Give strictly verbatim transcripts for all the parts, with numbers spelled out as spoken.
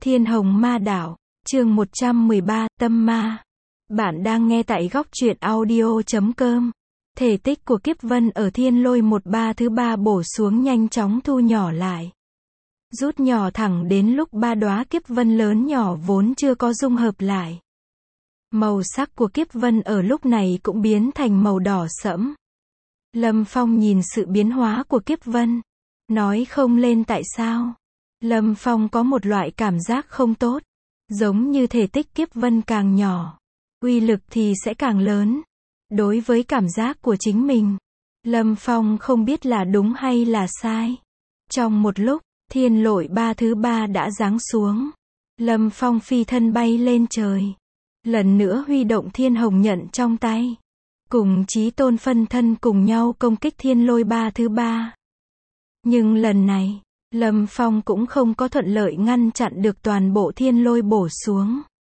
Thiên Hồng Ma Đảo, chương một trăm mười ba, Tâm Ma. Bạn đang nghe tại góc truyện audio chấm com. Thể tích của Kiếp Vân ở Thiên Lôi một ba thứ ba bổ xuống nhanh chóng thu nhỏ lại. Rút nhỏ thẳng đến lúc ba đóa Kiếp Vân lớn nhỏ vốn chưa có dung hợp lại. Màu sắc của Kiếp Vân ở lúc này cũng biến thành màu đỏ sẫm. Lâm Phong nhìn sự biến hóa của Kiếp Vân, nói không lên tại sao. Lâm Phong có một loại cảm giác không tốt, giống như thể tích Kiếp Vân càng nhỏ, uy lực thì sẽ càng lớn. Đối với cảm giác của chính mình, Lâm Phong không biết là đúng hay là sai. Trong một lúc, Thiên Lôi ba thứ ba đã giáng xuống. Lâm Phong phi thân bay lên trời, lần nữa huy động Thiên Hồng nhận trong tay, cùng Chí Tôn phân thân cùng nhau công kích Thiên Lôi ba thứ ba. Nhưng lần này, Lâm Phong cũng không có thuận lợi ngăn chặn được toàn bộ thiên lôi bổ xuống.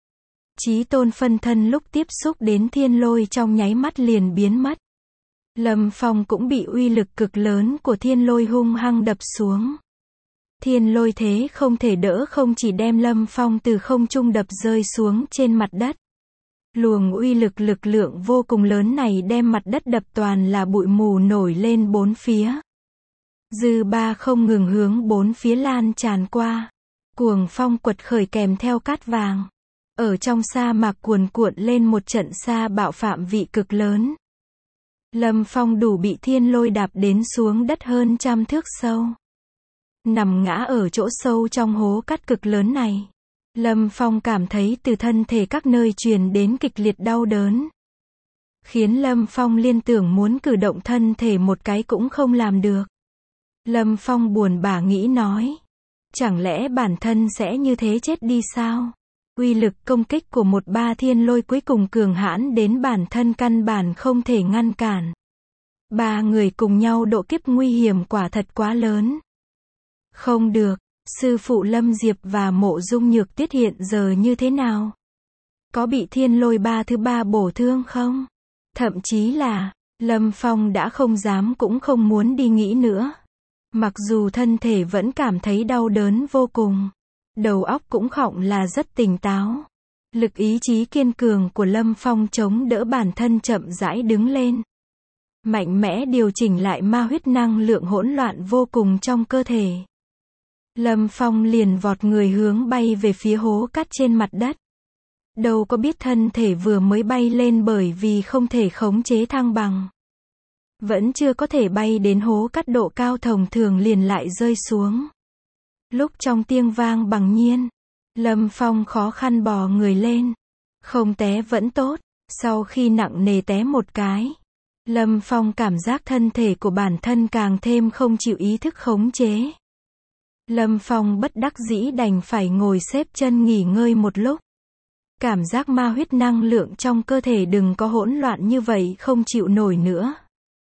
Chí Tôn phân thân lúc tiếp xúc đến thiên lôi trong nháy mắt liền biến mất. Lâm Phong cũng bị uy lực cực lớn của thiên lôi hung hăng đập xuống. Thiên lôi thế không thể đỡ, không chỉ đem Lâm Phong từ không trung đập rơi xuống trên mặt đất. Luồng uy lực lực lượng vô cùng lớn này đem mặt đất đập toàn là bụi mù nổi lên bốn phía. Dư ba không ngừng hướng bốn phía lan tràn qua. Cuồng phong quật khởi kèm theo cát vàng. Ở trong sa mạc cuồn cuộn lên một trận sa bạo phạm vị cực lớn. Lâm Phong đủ bị thiên lôi đạp đến xuống đất hơn trăm thước sâu. Nằm ngã ở chỗ sâu trong hố cát cực lớn này. Lâm Phong cảm thấy từ thân thể các nơi truyền đến kịch liệt đau đớn. Khiến Lâm Phong liên tưởng muốn cử động thân thể một cái cũng không làm được. Lâm Phong buồn bã nghĩ nói, chẳng lẽ bản thân sẽ như thế chết đi sao? Uy lực công kích của một ba thiên lôi cuối cùng cường hãn đến bản thân căn bản không thể ngăn cản. Ba người cùng nhau độ kiếp nguy hiểm quả thật quá lớn. Không được, sư phụ Lâm Diệp và Mộ Dung Nhược Tuyết hiện giờ như thế nào? Có bị thiên lôi ba thứ ba bổ thương không? Thậm chí là, Lâm Phong đã không dám cũng không muốn đi nghĩ nữa. Mặc dù thân thể vẫn cảm thấy đau đớn vô cùng, đầu óc cũng khọng là rất tỉnh táo. Lực ý chí kiên cường của Lâm Phong chống đỡ bản thân chậm rãi đứng lên. Mạnh mẽ điều chỉnh lại ma huyết năng lượng hỗn loạn vô cùng trong cơ thể. Lâm Phong liền vọt người hướng bay về phía hố cát trên mặt đất. Đâu có biết thân thể vừa mới bay lên bởi vì không thể khống chế thăng bằng. Vẫn chưa có thể bay đến hố cát độ cao thông thường liền lại rơi xuống. Lúc trong tiếng vang bằng nhiên, Lâm Phong khó khăn bò người lên. Không té vẫn tốt, sau khi nặng nề té một cái, Lâm Phong cảm giác thân thể của bản thân càng thêm không chịu ý thức khống chế. Lâm Phong bất đắc dĩ đành phải ngồi xếp chân nghỉ ngơi một lúc. Cảm giác ma huyết năng lượng trong cơ thể đừng có hỗn loạn như vậy không chịu nổi nữa.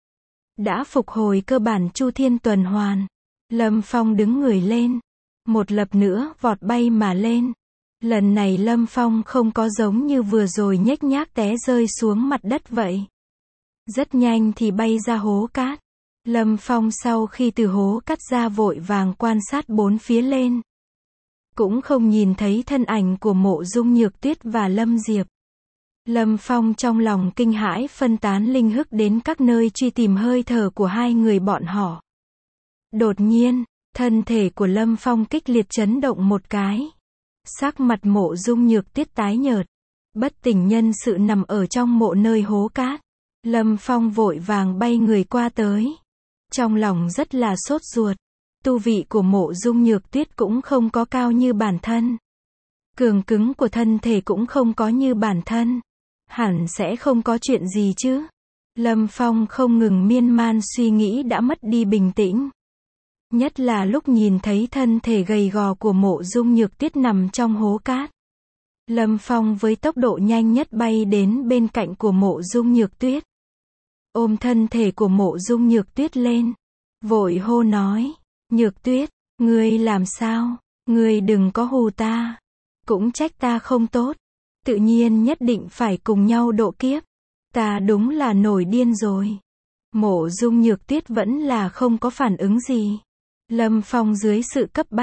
Đã phục hồi cơ bản chu thiên tuần hoàn, Lâm Phong đứng người lên, một lập nữa vọt bay mà lên. Lần này Lâm Phong không có giống như vừa rồi nhếch nhác té rơi xuống mặt đất vậy. Rất nhanh thì bay ra hố cát. Lâm Phong sau khi từ hố cát ra vội vàng quan sát bốn phía lên. Cũng không nhìn thấy thân ảnh của Mộ Dung Nhược Tuyết và Lâm Diệp. Lâm Phong trong lòng kinh hãi phân tán linh hức đến các nơi truy tìm hơi thở của hai người bọn họ. Đột nhiên, thân thể của Lâm Phong kịch liệt chấn động một cái. Sắc mặt Mộ Dung Nhược Tuyết tái nhợt, bất tỉnh nhân sự nằm ở trong mộ nơi hố cát. Lâm Phong vội vàng bay người qua tới. Trong lòng rất là sốt ruột. Tu vị của Mộ Dung Nhược Tuyết cũng không có cao như bản thân. Cường cứng của thân thể cũng không có như bản thân. Hẳn sẽ không có chuyện gì chứ. Lâm Phong không ngừng miên man suy nghĩ đã mất đi bình tĩnh. Nhất là lúc nhìn thấy thân thể gầy gò của Mộ Dung Nhược Tuyết nằm trong hố cát. Lâm Phong với tốc độ nhanh nhất bay đến bên cạnh của Mộ Dung Nhược Tuyết. Ôm thân thể của Mộ Dung Nhược Tuyết lên. Vội hô nói, Nhược Tuyết, ngươi làm sao? Ngươi đừng có hù ta. Cũng trách ta không tốt. Tự nhiên nhất định phải cùng nhau độ kiếp. Ta đúng là nổi điên rồi. Mộ Dung Nhược Tuyết vẫn là không có phản ứng gì. Lâm Phong dưới sự cấp bách,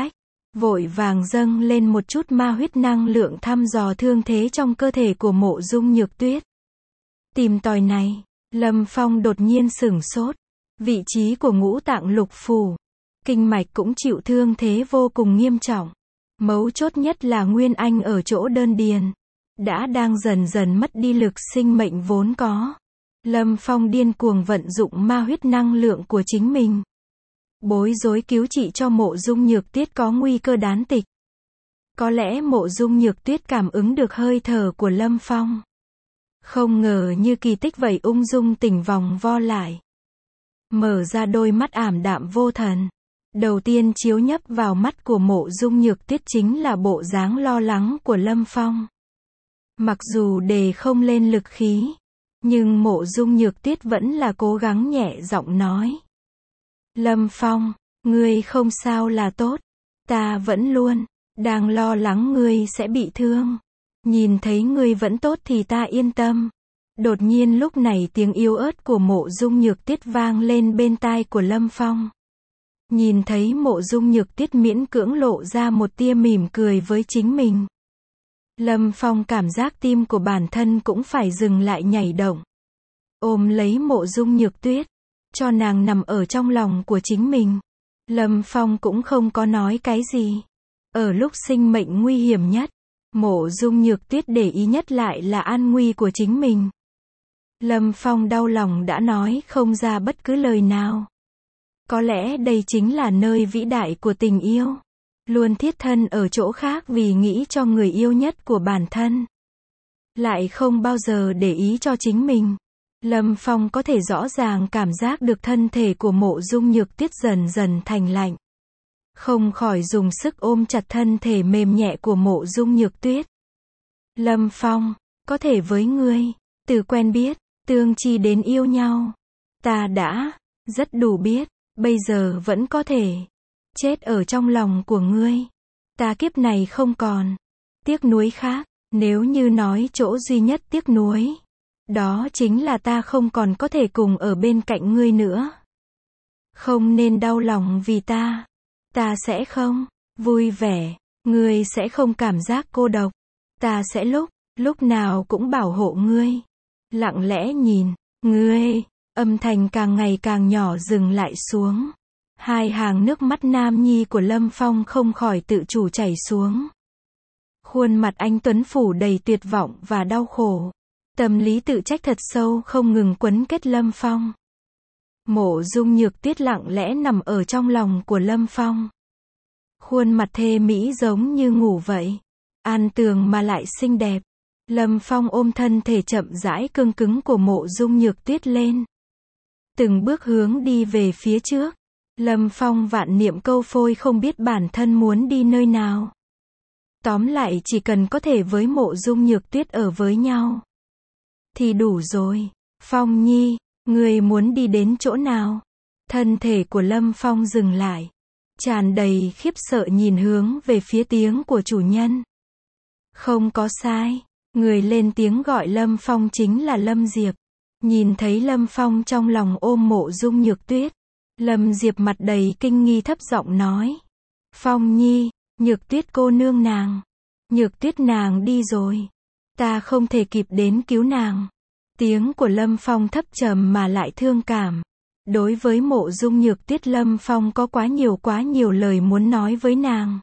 vội vàng dâng lên một chút ma huyết năng lượng thăm dò thương thế trong cơ thể của Mộ Dung Nhược Tuyết. Tìm tòi này, Lâm Phong đột nhiên sửng sốt. Vị trí của ngũ tạng lục phủ, kinh mạch cũng chịu thương thế vô cùng nghiêm trọng. Mấu chốt nhất là Nguyên Anh ở chỗ đơn điền, đã đang dần dần mất đi lực sinh mệnh vốn có. Lâm Phong điên cuồng vận dụng ma huyết năng lượng của chính mình, bối rối cứu trị cho Mộ Dung Nhược Tuyết có nguy cơ đán tịch. Có lẽ Mộ Dung Nhược Tuyết cảm ứng được hơi thở của Lâm Phong. Không ngờ như kỳ tích vậy ung dung tỉnh vòng vo lại. Mở ra đôi mắt ảm đạm vô thần. Đầu tiên chiếu nhấp vào mắt của Mộ Dung Nhược Tuyết chính là bộ dáng lo lắng của Lâm Phong. Mặc dù đề không lên lực khí, nhưng Mộ Dung Nhược Tuyết vẫn là cố gắng nhẹ giọng nói. Lâm Phong, ngươi không sao là tốt. Ta vẫn luôn đang lo lắng ngươi sẽ bị thương. Nhìn thấy ngươi vẫn tốt thì ta yên tâm. Đột nhiên lúc này tiếng yếu ớt của Mộ Dung Nhược Tuyết vang lên bên tai của Lâm Phong. Nhìn thấy Mộ Dung Nhược Tuyết miễn cưỡng lộ ra một tia mỉm cười với chính mình. Lâm Phong cảm giác tim của bản thân cũng phải dừng lại nhảy động. Ôm lấy Mộ Dung Nhược Tuyết, cho nàng nằm ở trong lòng của chính mình. Lâm Phong cũng không có nói cái gì. Ở lúc sinh mệnh nguy hiểm nhất, Mộ Dung Nhược Tuyết để ý nhất lại là an nguy của chính mình. Lâm Phong đau lòng đã nói không ra bất cứ lời nào. Có lẽ đây chính là nơi vĩ đại của tình yêu. Luôn thiết thân ở chỗ khác vì nghĩ cho người yêu nhất của bản thân. Lại không bao giờ để ý cho chính mình. Lâm Phong có thể rõ ràng cảm giác được thân thể của Mộ Dung Nhược Tuyết dần dần thành lạnh. Không khỏi dùng sức ôm chặt thân thể mềm nhẹ của Mộ Dung Nhược Tuyết. Lâm Phong, có thể với ngươi, từ quen biết, tương chi đến yêu nhau. Ta đã rất đủ biết, bây giờ vẫn có thể chết ở trong lòng của ngươi. Ta kiếp này không còn tiếc nuối khác. Nếu như nói chỗ duy nhất tiếc nuối, đó chính là ta không còn có thể cùng ở bên cạnh ngươi nữa. Không nên đau lòng vì ta. Ta sẽ không vui vẻ. Ngươi sẽ không cảm giác cô độc. Ta sẽ lúc, lúc nào cũng bảo hộ ngươi. Lặng lẽ nhìn, ngươi, âm thanh càng ngày càng nhỏ dừng lại xuống. Hai hàng nước mắt nam nhi của Lâm Phong không khỏi tự chủ chảy xuống. Khuôn mặt anh tuấn phủ đầy tuyệt vọng và đau khổ. Tâm lý tự trách thật sâu không ngừng quấn kết Lâm Phong. Mộ Dung Nhược Tuyết lặng lẽ nằm ở trong lòng của Lâm Phong. Khuôn mặt thê mỹ giống như ngủ vậy. An tường mà lại xinh đẹp. Lâm Phong ôm thân thể chậm rãi cương cứng của Mộ Dung Nhược Tuyết lên. Từng bước hướng đi về phía trước. Lâm Phong vạn niệm câu phôi không biết bản thân muốn đi nơi nào. Tóm lại chỉ cần có thể với Mộ Dung Nhược Tuyết ở với nhau thì đủ rồi. Phong nhi, ngươi muốn đi đến chỗ nào? Thân thể của Lâm Phong dừng lại, tràn đầy khiếp sợ nhìn hướng về phía tiếng của chủ nhân. Không có sai, người lên tiếng gọi Lâm Phong chính là Lâm Diệp. Nhìn thấy Lâm Phong trong lòng ôm Mộ Dung Nhược Tuyết, Lâm Diệp mặt đầy kinh nghi thấp giọng nói. Phong nhi, Nhược Tuyết cô nương nàng. Nhược Tuyết nàng đi rồi. Ta không thể kịp đến cứu nàng. Tiếng của Lâm Phong thấp trầm mà lại thương cảm. Đối với Mộ Dung Nhược Tuyết Lâm Phong có quá nhiều quá nhiều lời muốn nói với nàng.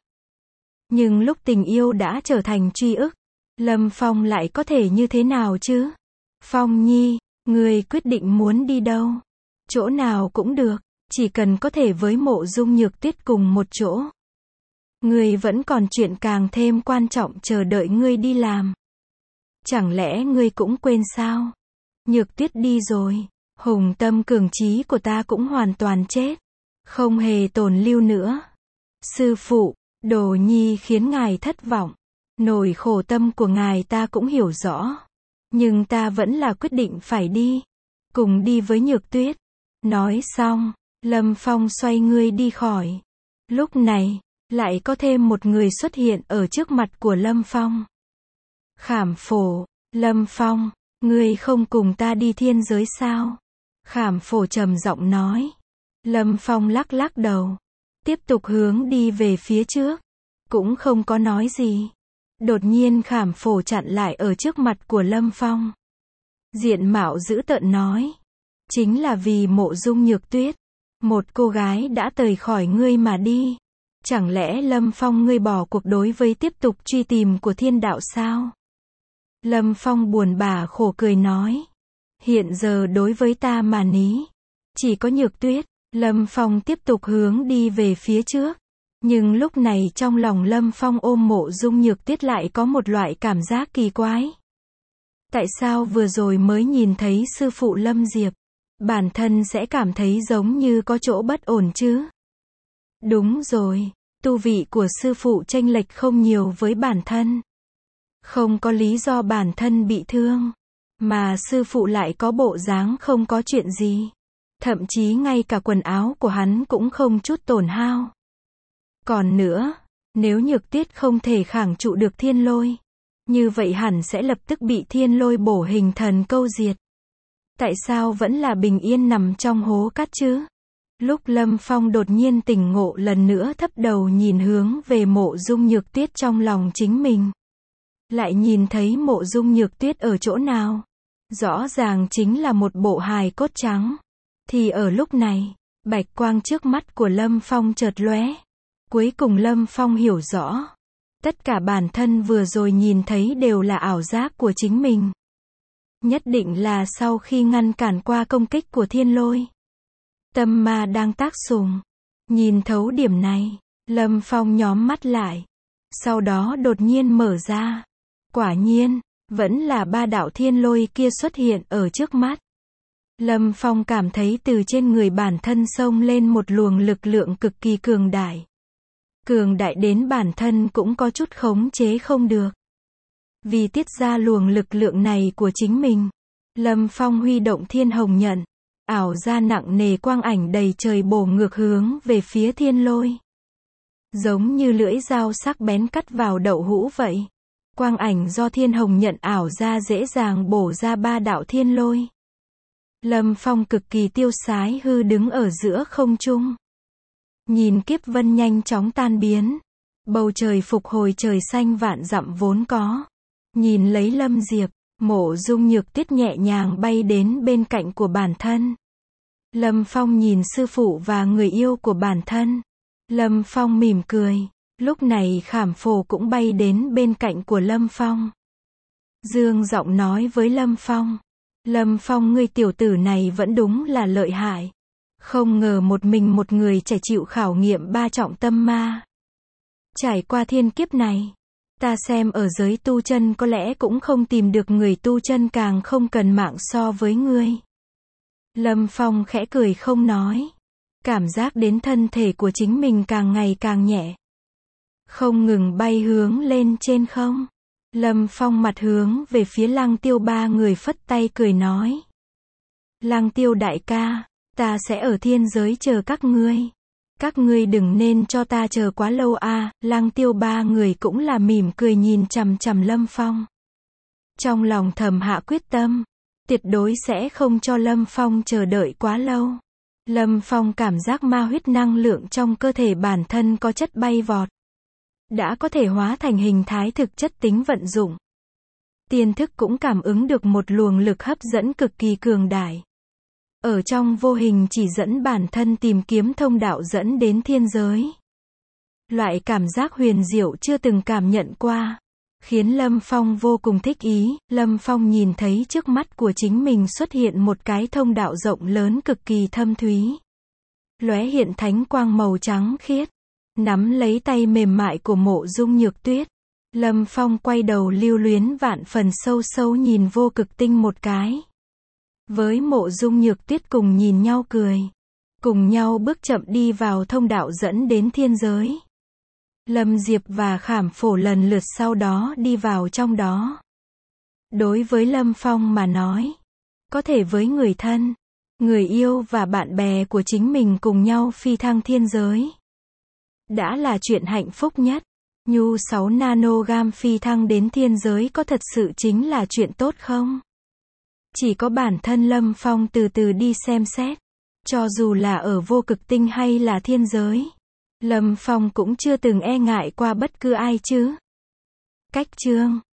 Nhưng lúc tình yêu đã trở thành truy ức, Lâm Phong lại có thể như thế nào chứ? Phong nhi, ngươi quyết định muốn đi đâu? Chỗ nào cũng được, chỉ cần có thể với Mộ Dung Nhược Tuyết cùng một chỗ. Ngươi vẫn còn chuyện càng thêm quan trọng chờ đợi ngươi đi làm. Chẳng lẽ ngươi cũng quên sao? Nhược Tuyết đi rồi, hùng tâm cường trí của ta cũng hoàn toàn chết, không hề tồn lưu nữa. Sư phụ, Đồ nhi khiến ngài thất vọng. Nỗi khổ tâm của ngài ta cũng hiểu rõ. Nhưng ta vẫn là quyết định phải đi. Cùng đi với Nhược Tuyết. Nói xong, Lâm Phong xoay người đi khỏi. Lúc này, lại có thêm một người xuất hiện ở trước mặt của Lâm Phong. Khảm Phổ, Lâm Phong, ngươi không cùng ta đi thiên giới sao? Khảm Phổ trầm giọng nói. Lâm Phong lắc lắc đầu, tiếp tục hướng đi về phía trước. cũng không có nói gì. Đột nhiên Khảm Phổ chặn lại ở trước mặt của Lâm Phong. Diện mạo dữ tợn nói. Chính là vì Mộ Dung Nhược Tuyết, một cô gái đã rời khỏi ngươi mà đi. Chẳng lẽ Lâm Phong ngươi bỏ cuộc đối với tiếp tục truy tìm của thiên đạo sao? Lâm Phong buồn bã khổ cười nói. Hiện giờ đối với ta mà ní, chỉ có Nhược Tuyết. Lâm Phong tiếp tục hướng đi về phía trước. Nhưng lúc này trong lòng Lâm Phong ôm Mộ Dung Nhược Tuyết lại có một loại cảm giác kỳ quái. Tại sao vừa rồi mới nhìn thấy sư phụ Lâm Diệp, bản thân sẽ cảm thấy giống như có chỗ bất ổn chứ? Đúng rồi, tu vị của sư phụ chênh lệch không nhiều với bản thân. Không có lý do bản thân bị thương, mà sư phụ lại có bộ dáng không có chuyện gì. Thậm chí ngay cả quần áo của hắn cũng không chút tổn hao. Còn nữa, nếu Nhược Tuyết không thể kháng trụ được thiên lôi, như vậy hẳn sẽ lập tức bị thiên lôi bổ hình thần câu diệt. Tại sao vẫn là bình yên nằm trong hố cát chứ? Lúc Lâm Phong đột nhiên tỉnh ngộ lần nữa thấp đầu nhìn hướng về Mộ Dung Nhược Tuyết trong lòng chính mình. Lại nhìn thấy Mộ Dung Nhược Tuyết ở chỗ nào? Rõ ràng chính là một bộ hài cốt trắng. Thì ở lúc này, bạch quang trước mắt của Lâm Phong chợt lóe. Cuối cùng Lâm Phong hiểu rõ. Tất cả bản thân vừa rồi nhìn thấy đều là ảo giác của chính mình. Nhất định là sau khi ngăn cản qua công kích của thiên lôi, tâm ma đang tác dụng. Nhìn thấu điểm này, Lâm Phong nhắm mắt lại. Sau đó đột nhiên mở ra. Quả nhiên, vẫn là ba đạo thiên lôi kia xuất hiện ở trước mắt. Lâm Phong cảm thấy từ trên người bản thân xông lên một luồng lực lượng cực kỳ cường đại. Cường đại đến bản thân cũng có chút khống chế không được. Vì tiết ra luồng lực lượng này của chính mình, Lâm Phong huy động thiên hồng nhận, ảo ra nặng nề quang ảnh đầy trời bổ ngược hướng về phía thiên lôi. Giống như lưỡi dao sắc bén cắt vào đậu hũ vậy. Quang ảnh do thiên hồng nhận ảo ra dễ dàng bổ ra ba đạo thiên lôi. Lâm Phong cực kỳ tiêu sái hư đứng ở giữa không trung. Nhìn kiếp vân nhanh chóng tan biến. Bầu trời phục hồi trời xanh vạn dặm vốn có. Nhìn lấy Lâm Diệp, Mộ Dung Nhược Tuyết nhẹ nhàng bay đến bên cạnh của bản thân. Lâm Phong nhìn sư phụ và người yêu của bản thân. Lâm Phong mỉm cười. Lúc này Khảm Phổ cũng bay đến bên cạnh của Lâm Phong. Dương giọng nói với Lâm Phong. Lâm Phong ngươi tiểu tử này vẫn đúng là lợi hại. Không ngờ một mình một người phải chịu khảo nghiệm ba trọng tâm ma. Trải qua thiên kiếp này, ta xem ở giới tu chân có lẽ cũng không tìm được người tu chân càng không cần mạng so với ngươi. Lâm Phong khẽ cười không nói. Cảm giác đến thân thể của chính mình càng ngày càng nhẹ. Không ngừng bay hướng lên trên không. Lâm Phong mặt hướng về phía Lăng Tiêu ba người phất tay cười nói. Lăng Tiêu đại ca, ta sẽ ở thiên giới chờ các ngươi. Các ngươi đừng nên cho ta chờ quá lâu a. À. Lăng Tiêu ba người cũng là mỉm cười nhìn chằm chằm Lâm Phong. Trong lòng thầm hạ quyết tâm, tuyệt đối sẽ không cho Lâm Phong chờ đợi quá lâu. Lâm Phong cảm giác ma huyết năng lượng trong cơ thể bản thân có chất bay vọt. Đã có thể hóa thành hình thái thực chất tính vận dụng. Tiên thức cũng cảm ứng được một luồng lực hấp dẫn cực kỳ cường đại. Ở trong vô hình chỉ dẫn bản thân tìm kiếm thông đạo dẫn đến thiên giới. Loại cảm giác huyền diệu chưa từng cảm nhận qua. Khiến Lâm Phong vô cùng thích ý. Lâm Phong nhìn thấy trước mắt của chính mình xuất hiện một cái thông đạo rộng lớn cực kỳ thâm thúy. Lóe hiện thánh quang màu trắng khiết. Nắm lấy tay mềm mại của Mộ Dung Nhược Tuyết. Lâm Phong quay đầu lưu luyến vạn phần sâu sâu nhìn vô cực tinh một cái. Với Mộ Dung Nhược Tuyết cùng nhìn nhau cười. Cùng nhau bước chậm đi vào thông đạo dẫn đến thiên giới. Lâm Diệp và Khảm Phổ lần lượt sau đó đi vào trong đó. Đối với Lâm Phong mà nói, có thể với người thân, người yêu và bạn bè của chính mình cùng nhau phi thăng thiên giới. Đã là chuyện hạnh phúc nhất. Nhu sáu nanogam phi thăng đến thiên giới có thật sự chính là chuyện tốt không? Chỉ có bản thân Lâm Phong từ từ đi xem xét. Cho dù là ở vô cực tinh hay là thiên giới, Lâm Phong cũng chưa từng e ngại qua bất cứ ai chứ. Cách chương